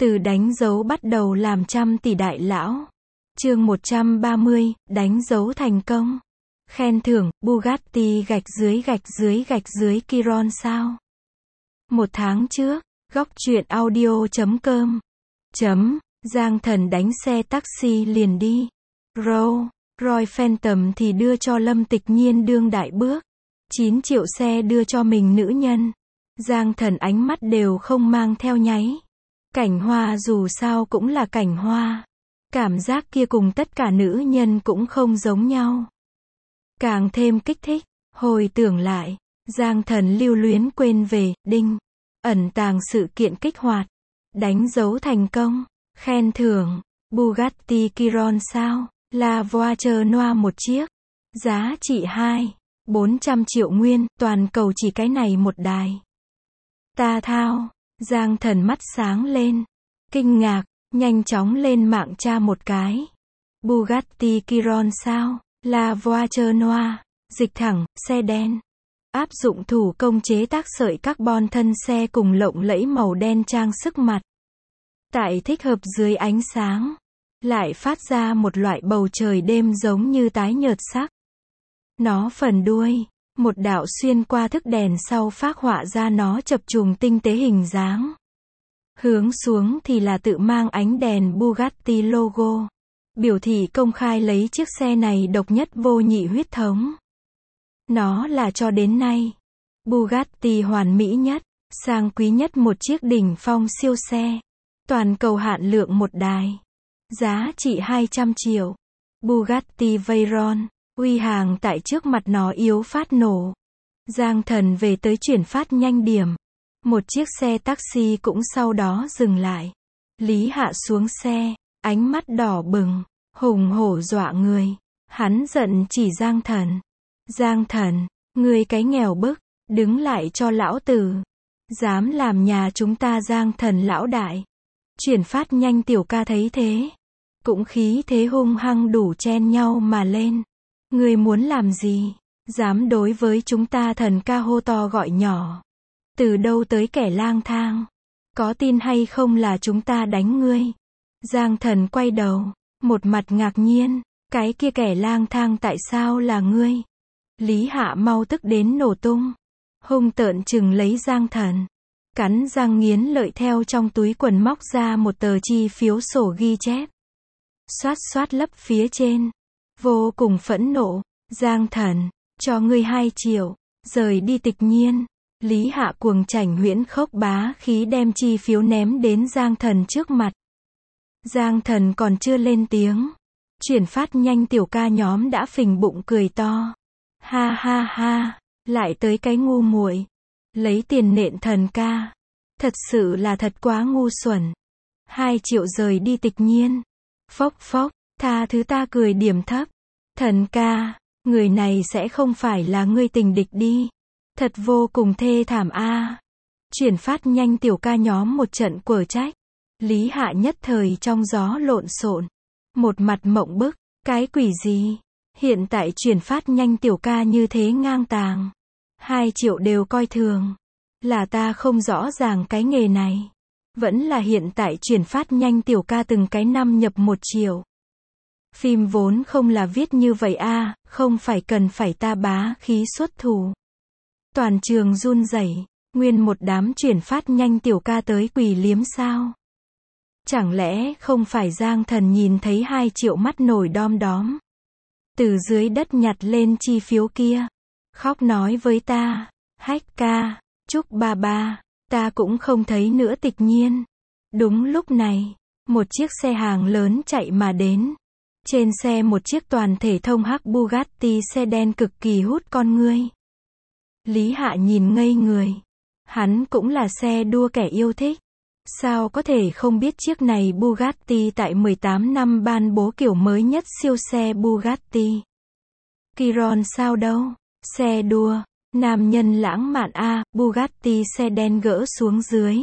Từ đánh dấu bắt đầu làm trăm tỷ đại lão. Chương 130, đánh dấu thành công. Khen thưởng, Bugatti _ Chiron sao? Một tháng trước, góc truyện audio.com. Giang Thần đánh xe taxi liền đi. Rolls Royce Phantom thì đưa cho Lâm Tịch Nhiên đương đại bước. 9 triệu xe đưa cho mình nữ nhân. Giang Thần ánh mắt đều không mang theo nháy. Cảnh hoa dù sao cũng là cảnh hoa. Cảm giác kia cùng tất cả nữ nhân cũng không giống nhau. Càng thêm kích thích, hồi tưởng lại, Giang Thần lưu luyến quên về, đinh. Ẩn tàng sự kiện kích hoạt. Đánh dấu thành công. Khen thưởng, Bugatti Chiron sao? La Voiture Noire một chiếc. Giá trị 400 triệu nguyên, toàn cầu chỉ cái này một đài. Ta thao. Giang Thần mắt sáng lên. Kinh ngạc, nhanh chóng lên mạng tra một cái. Bugatti Chiron sao? La Voiture Noire. Dịch thẳng, xe đen. Áp dụng thủ công chế tác sợi carbon thân xe cùng lộng lẫy màu đen trang sức mặt. Tại thích hợp dưới ánh sáng. Lại phát ra một loại bầu trời đêm giống như tái nhợt sắc. Nó phần đuôi. Một đạo xuyên qua thức đèn sau phác họa ra nó chập trùng tinh tế hình dáng. Hướng xuống thì là tự mang ánh đèn Bugatti logo. Biểu thị công khai lấy chiếc xe này độc nhất vô nhị huyết thống. Nó là cho đến nay Bugatti hoàn mỹ nhất, sang quý nhất một chiếc đỉnh phong siêu xe. Toàn cầu hạn lượng một đài. Giá trị 200 triệu. Bugatti Veyron. Uy hàng tại trước mặt nó yếu phát nổ. Giang Thần về tới chuyển phát nhanh điểm. Một chiếc xe taxi cũng sau đó dừng lại. Lý Hạ xuống xe, ánh mắt đỏ bừng, hùng hổ dọa người. Hắn giận chỉ Giang Thần. Giang Thần, ngươi cái nghèo bức, đứng lại cho lão tử. Dám làm nhà chúng ta Giang Thần lão đại. Chuyển phát nhanh tiểu ca thấy thế. Cũng khí thế hung hăng đủ chen nhau mà lên. Ngươi muốn làm gì? Dám đối với chúng ta thần ca hô to gọi nhỏ. Từ đâu tới kẻ lang thang? Có tin hay không là chúng ta đánh ngươi? Giang Thần quay đầu, một mặt ngạc nhiên. Cái kia kẻ lang thang tại sao là ngươi? Lý Hạ mau tức đến nổ tung. Hung tợn chừng lấy Giang Thần. Cắn răng nghiến lợi theo trong túi quần móc ra một tờ chi phiếu sổ ghi chép. Xoát xoát lấp phía trên. Vô cùng phẫn nộ. Giang Thần, cho ngươi 2 triệu. Rời đi Tịch Nhiên. Lý Hạ cuồng chảnh huyễn khốc bá khí đem chi phiếu ném đến Giang Thần trước mặt. Giang Thần còn chưa lên tiếng. Chuyển phát nhanh tiểu ca nhóm đã phình bụng cười to. Ha ha ha, lại tới cái ngu muội. Lấy tiền nện thần ca. Thật sự là thật quá ngu xuẩn. 2 triệu rời đi Tịch Nhiên. Phốc phốc, tha thứ ta cười điểm thấp. Thần ca, người này sẽ không phải là ngươi tình địch đi. Thật vô cùng thê thảm a. Chuyển phát nhanh tiểu ca nhóm một trận quở trách. Lý Hạ nhất thời trong gió lộn xộn. Một mặt mộng bức, cái quỷ gì? Hiện tại chuyển phát nhanh tiểu ca như thế ngang tàng. 2 triệu đều coi thường. Là ta không rõ ràng cái nghề này. Vẫn là hiện tại chuyển phát nhanh tiểu ca từng cái năm nhập 1 triệu. Phim vốn không là viết như vậy a, không phải cần phải ta bá khí xuất thủ. Toàn trường run rẩy, nguyên một đám chuyển phát nhanh tiểu ca tới quỳ liếm sao? Chẳng lẽ không phải Giang Thần nhìn thấy 2 triệu mắt nổi đom đóm. Từ dưới đất nhặt lên chi phiếu kia. Khóc nói với ta. Hách ca, chúc ba ba, ta cũng không thấy nữa Tịch Nhiên. Đúng lúc này, một chiếc xe hàng lớn chạy mà đến. Trên xe một chiếc toàn thể thông hắc Bugatti xe đen cực kỳ hút con ngươi. Lý Hạ nhìn ngây người. Hắn cũng là xe đua kẻ yêu thích. Sao có thể không biết chiếc này Bugatti tại 18 năm ban bố kiểu mới nhất siêu xe Bugatti. Chiron sao đâu? Xe đua, nam nhân lãng mạn a, Bugatti xe đen gỡ xuống dưới.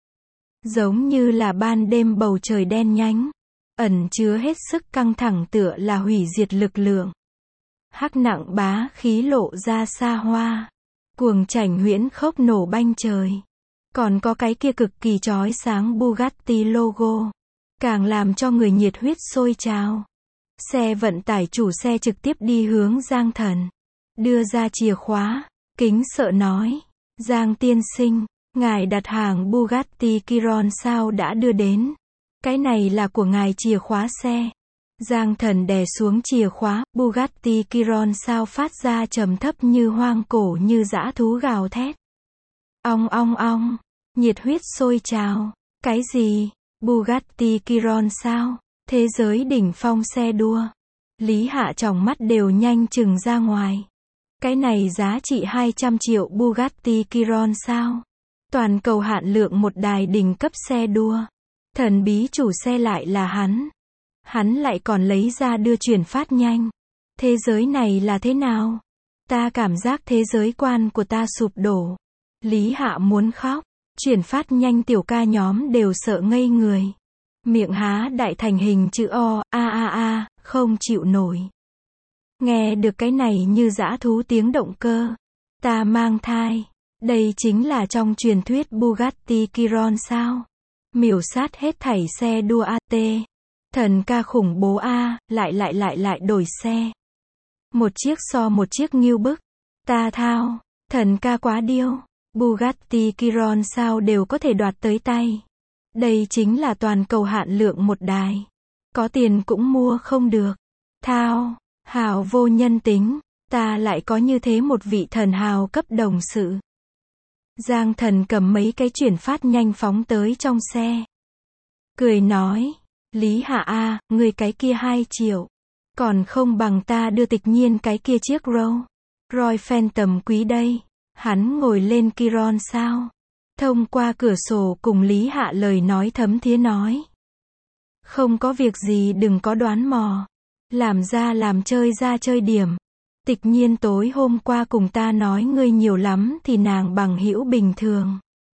Giống như là ban đêm bầu trời đen nhánh. Ẩn chứa hết sức căng thẳng tựa là hủy diệt lực lượng. Hắc nặng bá khí lộ ra xa hoa. Cuồng chảnh huyễn khốc nổ banh trời. Còn có cái kia cực kỳ chói sáng Bugatti logo. Càng làm cho người nhiệt huyết sôi trào. Xe vận tải chủ xe trực tiếp đi hướng Giang Thần. Đưa ra chìa khóa. Kính sợ nói. Giang tiên sinh, ngài đặt hàng Bugatti Chiron sao đã đưa đến. Cái này là của ngài chìa khóa xe. Giang Thần đè xuống chìa khóa, Bugatti Chiron sao phát ra trầm thấp như hoang cổ như dã thú gào thét. Ong ong ong, nhiệt huyết sôi trào. Cái gì? Bugatti Chiron sao? Thế giới đỉnh phong xe đua. Lý Hạ tròng mắt đều nhanh chừng ra ngoài. Cái này giá trị 200 triệu Bugatti Chiron sao? Toàn cầu hạn lượng một đài đỉnh cấp xe đua. Thần bí chủ xe lại là hắn. Hắn lại còn lấy ra đưa chuyển phát nhanh. Thế giới này là thế nào? Ta cảm giác thế giới quan của ta sụp đổ. Lý Hạ muốn khóc. Chuyển phát nhanh tiểu ca nhóm đều sợ ngây người. Miệng há đại thành hình chữ O, không chịu nổi. Nghe được cái này như dã thú tiếng động cơ. Ta mang thai. Đây chính là trong truyền thuyết Bugatti Chiron sao? Miểu sát hết thảy xe đua AT. Thần ca khủng bố A, lại đổi xe. Một chiếc so một chiếc nghiêu bức. Ta thao, thần ca quá điêu. Bugatti Chiron sao đều có thể đoạt tới tay. Đây chính là toàn cầu hạn lượng một đài. Có tiền cũng mua không được. Thao, hào vô nhân tính. Ta lại có như thế một vị thần hào cấp đồng sự. Giang Thần cầm mấy cái chuyển phát nhanh phóng tới trong xe. Cười nói. Lý Hạ A, người cái kia 2 triệu. Còn không bằng ta đưa Tịch Nhiên cái kia chiếc Roy Phantom quý đây. Hắn ngồi lên Chiron sao? Thông qua cửa sổ cùng Lý Hạ lời nói thấm thía nói. Không có việc gì đừng có đoán mò. Làm ra làm chơi ra chơi điểm. Tịch Nhiên tối hôm qua cùng ta nói ngươi nhiều lắm thì nàng bằng hữu bình thường.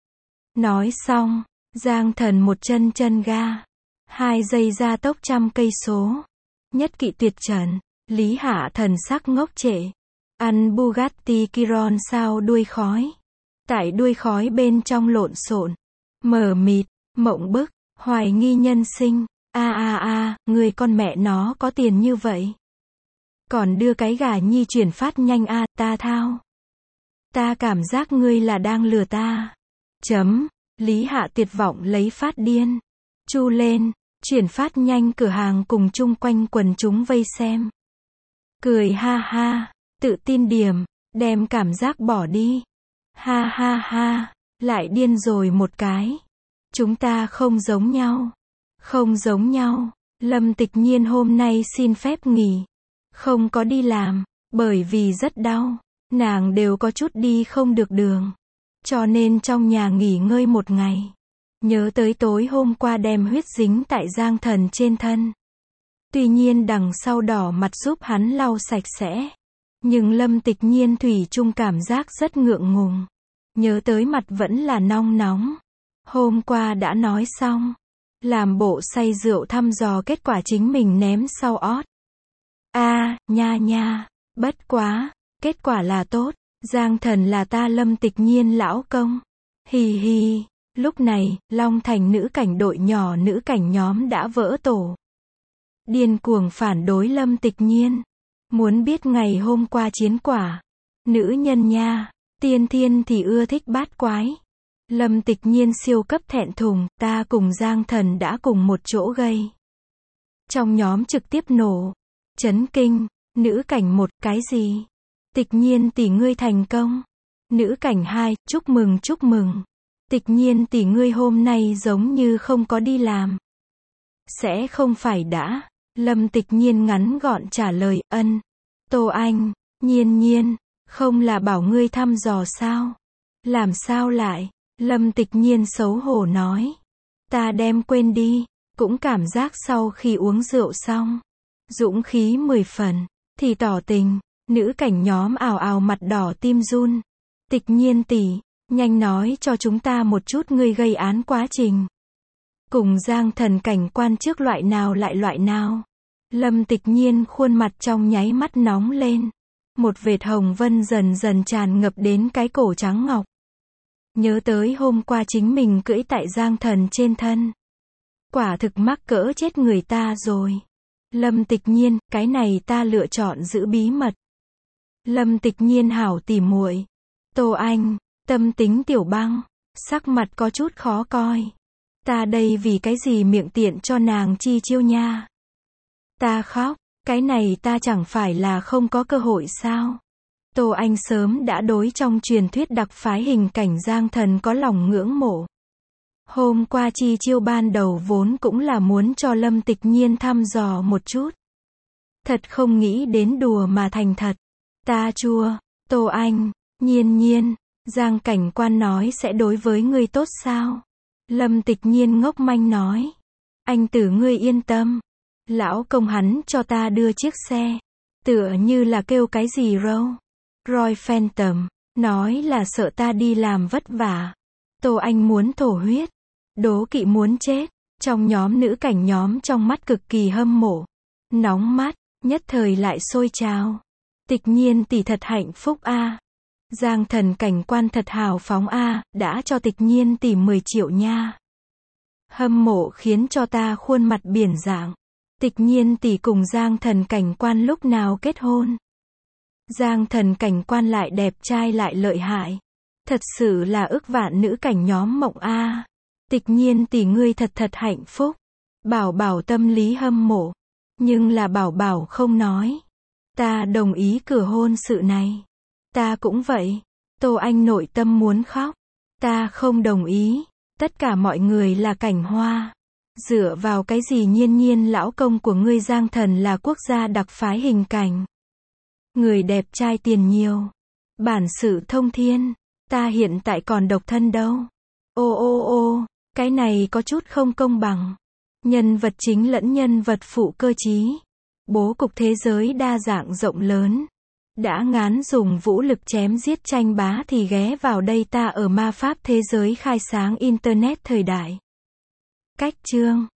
Nói xong, Giang Thần một chân ga. 2 giây ra tốc 100 cây số. Nhất kỵ tuyệt trần. Lý Hạ thần sắc ngốc trệ. Ăn Bugatti Chiron sao đuôi khói. Tại đuôi khói bên trong lộn xộn. Mờ mịt, mộng bức, hoài nghi nhân sinh. Người con mẹ nó có tiền như vậy. Còn đưa cái gà nhi chuyển phát nhanh ta thao. Ta cảm giác ngươi là đang lừa ta. Lý Hạ tuyệt vọng lấy phát điên. Chu lên, chuyển phát nhanh cửa hàng cùng chung quanh quần chúng vây xem. Cười ha ha, tự tin điểm, đem cảm giác bỏ đi. Ha ha ha, lại điên rồi một cái. Chúng ta không giống nhau. Không giống nhau. Lâm Tịch Nhiên hôm nay xin phép nghỉ. Không có đi làm, bởi vì rất đau. Nàng đều có chút đi không được đường. Cho nên trong nhà nghỉ ngơi một ngày. Nhớ tới tối hôm qua đem huyết dính tại Giang Thần trên thân. Tuy nhiên đằng sau đỏ mặt giúp hắn lau sạch sẽ. Nhưng Lâm Tịch Nhiên thủy chung cảm giác rất ngượng ngùng. Nhớ tới mặt vẫn là nong nóng. Hôm qua đã nói xong. Làm bộ say rượu thăm dò kết quả chính mình ném sau ót. Nha, bất quá, kết quả là tốt. Giang Thần là ta Lâm Tịch Nhiên lão công. Hì hì. Lúc này, Long Thành nữ cảnh đội nhỏ nữ cảnh nhóm đã vỡ tổ. Điên cuồng phản đối Lâm Tịch Nhiên. Muốn biết ngày hôm qua chiến quả. Nữ nhân nha. Tiên Thiên thì ưa thích bát quái. Lâm Tịch Nhiên siêu cấp thẹn thùng, ta cùng Giang Thần đã cùng một chỗ gây. Trong nhóm trực tiếp nổ. Chấn kinh. Nữ cảnh 1, cái gì? Tịch Nhiên tỷ ngươi thành công. Nữ cảnh 2, chúc mừng. Tịch Nhiên tỷ ngươi hôm nay giống như không có đi làm. Sẽ không phải đã. Lâm Tịch Nhiên ngắn gọn trả lời, ân. Tô Anh, Nhiên, không là bảo ngươi thăm dò sao? Làm sao lại? Lâm Tịch Nhiên xấu hổ nói. Ta đem quên đi. Cũng cảm giác sau khi uống rượu xong. Dũng khí 10 phần. Thì tỏ tình. Nữ cảnh nhóm ào ào mặt đỏ tim run. Tịch Nhiên tỷ, nhanh nói cho chúng ta một chút ngươi gây án quá trình. Cùng Giang Thần cảnh quan trước loại nào. Lâm Tịch Nhiên khuôn mặt trong nháy mắt nóng lên. Một vệt hồng vân dần dần tràn ngập đến cái cổ trắng ngọc. Nhớ tới hôm qua chính mình cưỡi tại Giang Thần trên thân. Quả thực mắc cỡ chết người ta rồi. Lâm Tịch Nhiên, cái này ta lựa chọn giữ bí mật. Lâm Tịch Nhiên hảo tỉ muội. Tô Anh, tâm tính Tiểu Băng, sắc mặt có chút khó coi. Ta đây vì cái gì miệng tiện cho nàng chi chiêu nha. Ta khóc, cái này ta chẳng phải là không có cơ hội sao. Tô Anh sớm đã đối trong truyền thuyết đặc phái hình cảnh Giang Thần có lòng ngưỡng mộ. Hôm qua chi chiêu ban đầu vốn cũng là muốn cho Lâm Tịch Nhiên thăm dò một chút. Thật không nghĩ đến đùa mà thành thật. Ta chua, Tô Anh, Nhiên, Giang cảnh quan nói sẽ đối với ngươi tốt sao? Lâm Tịch Nhiên ngốc manh nói. Anh tử ngươi yên tâm. Lão công hắn cho ta đưa chiếc xe. Tựa như là kêu cái gì râu. Roy Phantom, nói là sợ ta đi làm vất vả. Tô Anh muốn thổ huyết. Đố kỵ muốn chết. Trong nhóm nữ cảnh nhóm trong mắt cực kỳ hâm mộ. Nóng mắt, nhất thời lại sôi trào. Tịch Nhiên tỷ thật hạnh phúc a. Giang Thần cảnh quan thật hào phóng a, đã cho Tịch Nhiên tỷ 10 triệu nha. Hâm mộ khiến cho ta khuôn mặt biển dạng. Tịch Nhiên tỷ cùng Giang Thần cảnh quan lúc nào kết hôn? Giang Thần cảnh quan lại đẹp trai lại lợi hại. Thật sự là ức vạn nữ cảnh nhóm mộng a. Tịch Nhiên tỷ ngươi thật hạnh phúc. Bảo Bảo tâm lý hâm mộ. Nhưng là Bảo Bảo không nói. Ta đồng ý cửa hôn sự này. Ta cũng vậy. Tô Anh nội tâm muốn khóc. Ta không đồng ý. Tất cả mọi người là cảnh hoa. Dựa vào cái gì Nhiên lão công của ngươi Giang Thần là quốc gia đặc phái hình cảnh. Người đẹp trai tiền nhiều. Bản sự thông thiên. Ta hiện tại còn độc thân đâu. Ô, cái này có chút không công bằng. Nhân vật chính lẫn nhân vật phụ cơ trí. Bố cục thế giới đa dạng rộng lớn. Đã ngán dùng vũ lực chém giết tranh bá thì ghé vào đây ta ở ma pháp thế giới khai sáng Internet thời đại. Cách chương